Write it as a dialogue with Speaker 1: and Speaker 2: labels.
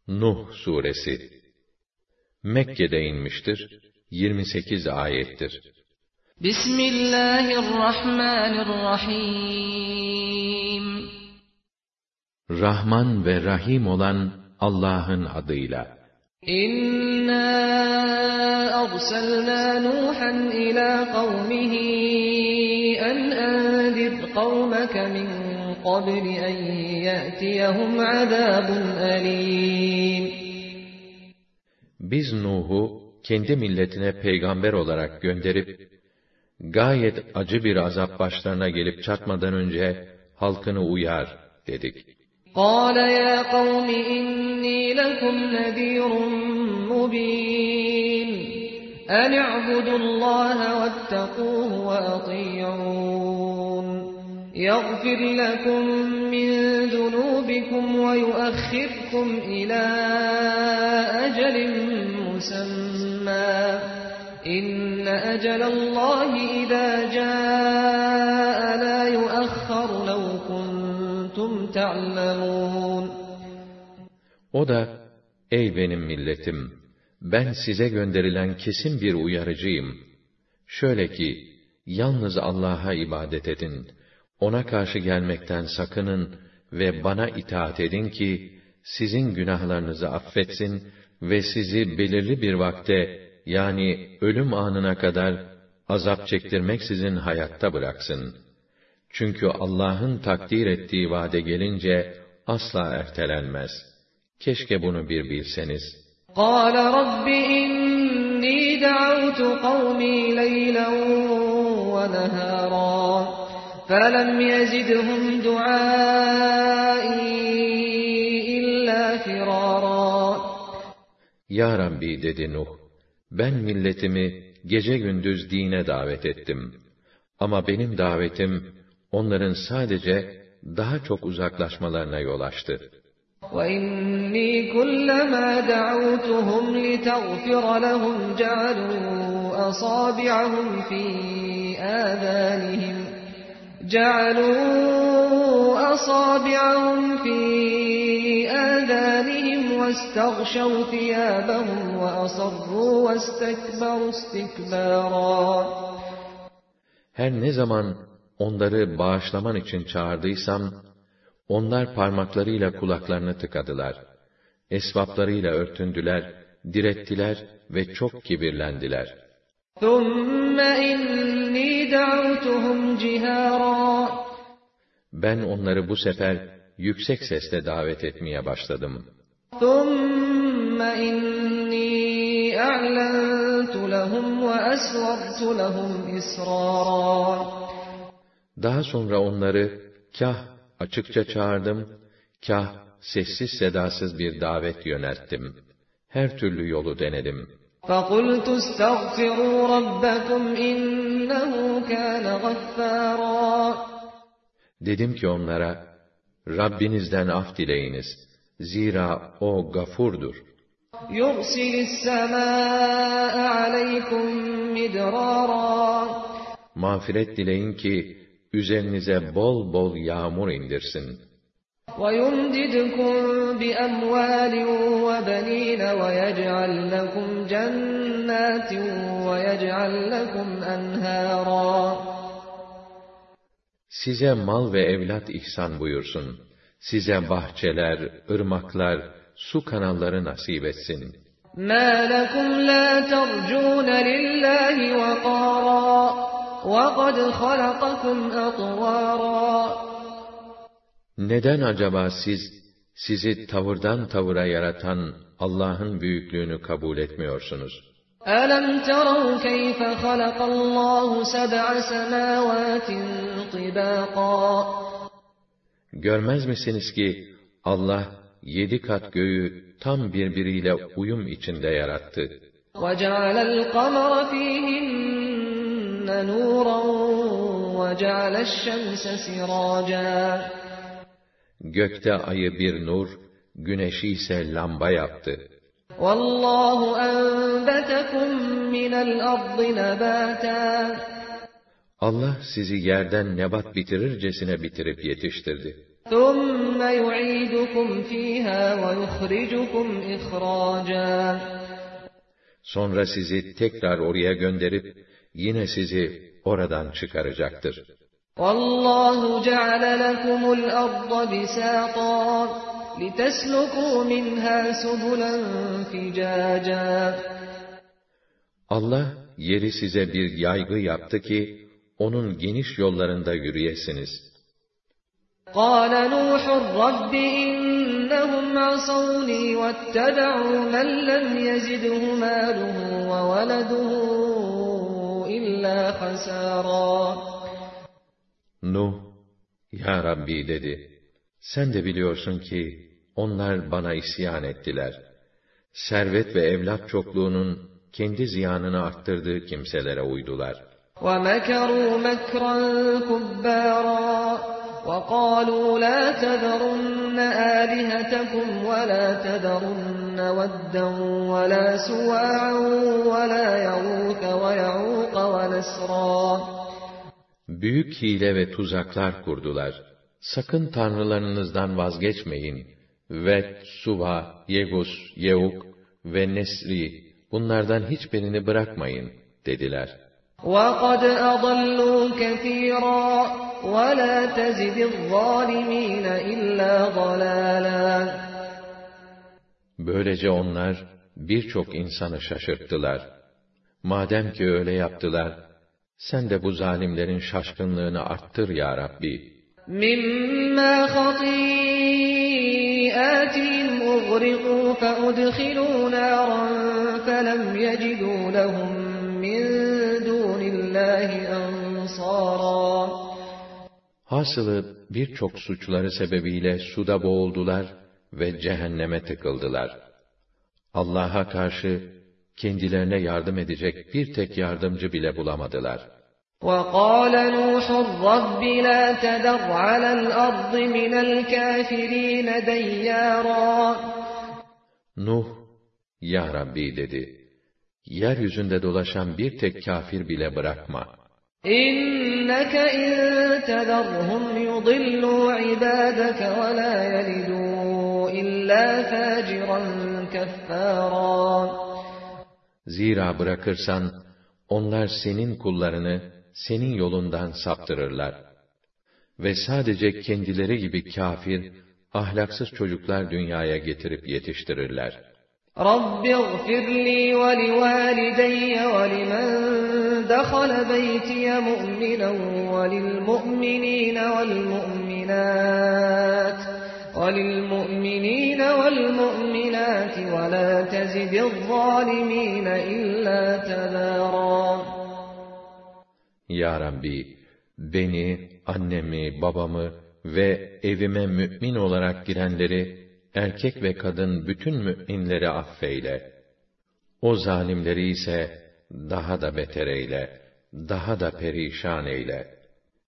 Speaker 1: Nuh Suresi Mekke'de inmiştir, 28 ayettir.
Speaker 2: Bismillahirrahmanirrahim.
Speaker 1: Rahman ve Rahim olan Allah'ın adıyla.
Speaker 2: İnna arsalna Nuhan ila kavmihi en endir kavmeke min qabli en ya'tiyahum azabun alim.
Speaker 1: Biz Nuh'u kendi milletine peygamber olarak gönderip, gayet acı bir azap başlarına gelip çatmadan önce halkını uyar dedik.
Speaker 2: قَالَ يَا قَوْمِ إِنِّي لَكُمْ نَذِيرٌ مُّبِينٌ أَنِ اعْبُدُوا اللَّهَ وَاتَّقُوهُ وَأَطِيعُونِ يَغْفِرْ لَكُم مِّن ذُنُوبِكُمْ وَيُؤَخِّرْكُمْ إِلَىٰ أَجَلٍ مُّسَمًّى إِنَّ أَجَلَ اللَّهِ إِذَا جَاءَ لَا يُؤَخَّرُ لَوْ كُنتُمْ تَعْلَمُونَ.
Speaker 1: O da, ey benim milletim, ben size gönderilen kesin bir uyarıcıyım. Şöyle ki, yalnız Allah'a ibadet edin, ona karşı gelmekten sakının ve bana itaat edin ki, sizin günahlarınızı affetsin ve sizi belirli bir vakte, yani ölüm anına kadar azap çektirmeksizin hayatta bıraksın. Çünkü Allah'ın takdir ettiği vade gelince asla ertelenmez. Keşke bunu bir bilseniz.
Speaker 2: قَالَ رَبِّ إِنِّي دَعَوْتُ قَوْمِي لَيْلًا وَنَهَارًا فَلَمْ يَزِدْهُمْ دُعَائِي إِلَّا فِرَارًا.
Speaker 1: Ya Rabbi dedi Nuh, ben milletimi gece gündüz dine davet ettim. Ama benim davetim, onların sadece daha çok uzaklaşmalarına yol açtı.
Speaker 2: وَإِنِّي كُلَّمَا دَعَوْتُهُمْ لِتَغْفِرَ لَهُمْ جَعَلُوا أَصَابِعَهُمْ فِي آذَانِهِمْ وَاسْتَغْشَوْا ثِيَابَهُمْ وَأَصَرُّوا وَاسْتَكْبَرُوا اسْتِكْبَارًا.
Speaker 1: Her ne zaman onları bağışlaman için çağırdıysam, onlar parmaklarıyla kulaklarını tıkadılar. Esvaplarıyla örtündüler, direttiler ve çok kibirlendiler.
Speaker 2: ثُمَّ إِنِّي دَعَوْتُهُمْ جِهَارًا.
Speaker 1: Ben onları bu sefer yüksek sesle davet etmeye başladım.
Speaker 2: ثُمَّ إِنِّي أَعْلَنْتُ لَهُمْ وَأَسْرَرْتُ لَهُمْ إِسْرَارًا.
Speaker 1: Daha sonra onları kah açıkça çağırdım, kah sessiz sedasız bir davet yönelttim. Her türlü yolu denedim.
Speaker 2: فَقُلْتُ اسْتَغْفِرُوا رَبَّكُمْ إِنَّهُ كَانَ غَفَّارًا.
Speaker 1: Dedim ki onlara, Rabbinizden af dileyiniz. Zira o gafurdur.
Speaker 2: يُرْسِلِ السَّمَاءَ عَلَيْكُمْ مِدْرَارًا.
Speaker 1: Mağfiret dileyin ki, üzerinize bol bol yağmur indirsin.
Speaker 2: وَيُمْدِدْكُمْ بِأَمْوَالٍ وَبَنِينَ وَيَجْعَلْ لَكُمْ جَنَّاتٍ وَيَجْعَلْ لَكُمْ أَنْهَارًا.
Speaker 1: Size mal ve evlat ihsan buyursun. Size bahçeler, ırmaklar, su kanalları nasip etsin.
Speaker 2: مَا لَكُمْ لَا تَرْجُونَ لِلَّهِ وَقَارًا وَقَدْ خَلَقَكُمْ أَطْوَارًا.
Speaker 1: Neden acaba sizi tavırdan tavıra yaratan Allah'ın büyüklüğünü kabul etmiyorsunuz?
Speaker 2: أَلَمْ تَرَوْا كَيْفَ خَلَقَ اللّٰهُ سَبْعَ سَمَاوَاتٍ طِبَاقًا.
Speaker 1: Görmez misiniz ki Allah 7 kat göğü tam birbiriyle uyum içinde yarattı.
Speaker 2: وَجَعَلَ الْقَمَرَ فِيهِنَّ نُورًا وَجَعَلَ الشَّمْسَ سِرَاجًا.
Speaker 1: Gökte ayı bir nur, güneşi ise lamba yaptı.
Speaker 2: وَاللّٰهُ أَنْبَتَكُمْ مِنَ الْأَرْضِ نَبَاتًا.
Speaker 1: Allah sizi yerden nebat bitirircesine bitirip yetiştirdi.
Speaker 2: ثُمَّ يُعِيدُكُمْ فِيهَا وَيُخْرِجُكُمْ إِخْرَاجًا.
Speaker 1: Sonra sizi tekrar oraya gönderip, yine sizi oradan çıkaracaktır.
Speaker 2: وَاللّٰهُ جَعَلَ لَكُمُ الْأَرْضَ بِسَاطًا لِتَسْلُكُوا مِنْهَا سُبُلًا فِجَاجًا.
Speaker 1: Allah, yeri size bir yaygı yaptı ki, onun geniş yollarında yürüyesiniz.
Speaker 2: قَالَ نُوحٌ رَبِّ إِنَّهُمْ عَصَوْنِي وَاتَّبَعُوا مَنْ لَمْ يَزِدْهُ مَالُهُ وَوَلَدُهُ إِلَّا خَسَارًا.
Speaker 1: Nuh, Ya Rabbi dedi, sen de biliyorsun ki, onlar bana isyan ettiler. Servet ve evlat çokluğunun kendi ziyanını arttırdığı kimselere uydular.
Speaker 2: وَمَكَرُوا مَكْرًا كُبَّارًا وَقَالُوا لَا تَذَرُنَّ آلِهَتَكُمْ وَلَا تَذَرُنَّ وَدًّا وَلَا سُوَاعًا وَلَا يَغُوثَ وَيَعُوقَ وَنَسْرًا.
Speaker 1: Büyük hile ve tuzaklar kurdular. Sakın tanrılarınızdan vazgeçmeyin. Vet, Suva, Yegus, Yeuk ve Nesri, bunlardan hiçbirini bırakmayın, dediler.
Speaker 2: وَقَدْ أَضَلُّوا كَثِيرًا وَلَا تَزِدِ الظَّالِمِينَ إِلَّا ضَلَالًا.
Speaker 1: Böylece onlar birçok insanı şaşırttılar. Madem ki öyle yaptılar, sen de bu zalimlerin şaşkınlığını arttır ya Rabbi.
Speaker 2: مِمَّا خَطِيئَاتِهِمْ أُغْرِقُوا فَأُدْخِلُوا نَارًا فَلَمْ يَجِدُوا لَهُم مِّن دُونِ اللّٰهِ أَنصَارًا.
Speaker 1: Hasılı birçok suçları sebebiyle suda boğuldular ve cehenneme tıkıldılar. Allah'a karşı kendilerine yardım edecek bir tek yardımcı bile bulamadılar.
Speaker 2: وَقَالَ نُوحٌ رَبِّ لَا تَذَرْ عَلَى الْأَرْضِ مِنَ الْكَافِرِينَ دَيَّارًا.
Speaker 1: Nuh, Ya Rabbi dedi, yeryüzünde dolaşan bir tek kafir bile bırakma.
Speaker 2: إِنَّكَ إِن تَذَرْهُمْ يُضِلُّوا عِبَادَكَ وَلَا يَلِدُوا إِلَّا فَاجِرًا كَفَّارًا.
Speaker 1: Zira bırakırsan, onlar senin kullarını senin yolundan saptırırlar. Ve sadece kendileri gibi kafir, ahlaksız çocuklar dünyaya getirip yetiştirirler.
Speaker 2: رَبِّ اغْفِرْ لِي وَلِوَالِدَيَّ وَلِمَنْ دَخَلَ بَيْتِيَ مُؤْمِنًا وَلِلْمُؤْمِنِينَ وَالْمُؤْمِنَاتِ وَلَا تَزِدِ الظَّالِمِينَ إِلَّا تَبَارًا.
Speaker 1: Ya Rabbi, beni, annemi, babamı ve evime mümin olarak girenleri, erkek ve kadın bütün müminleri affeyle. O zalimleri ise daha da beter eyle, daha da perişan eyle.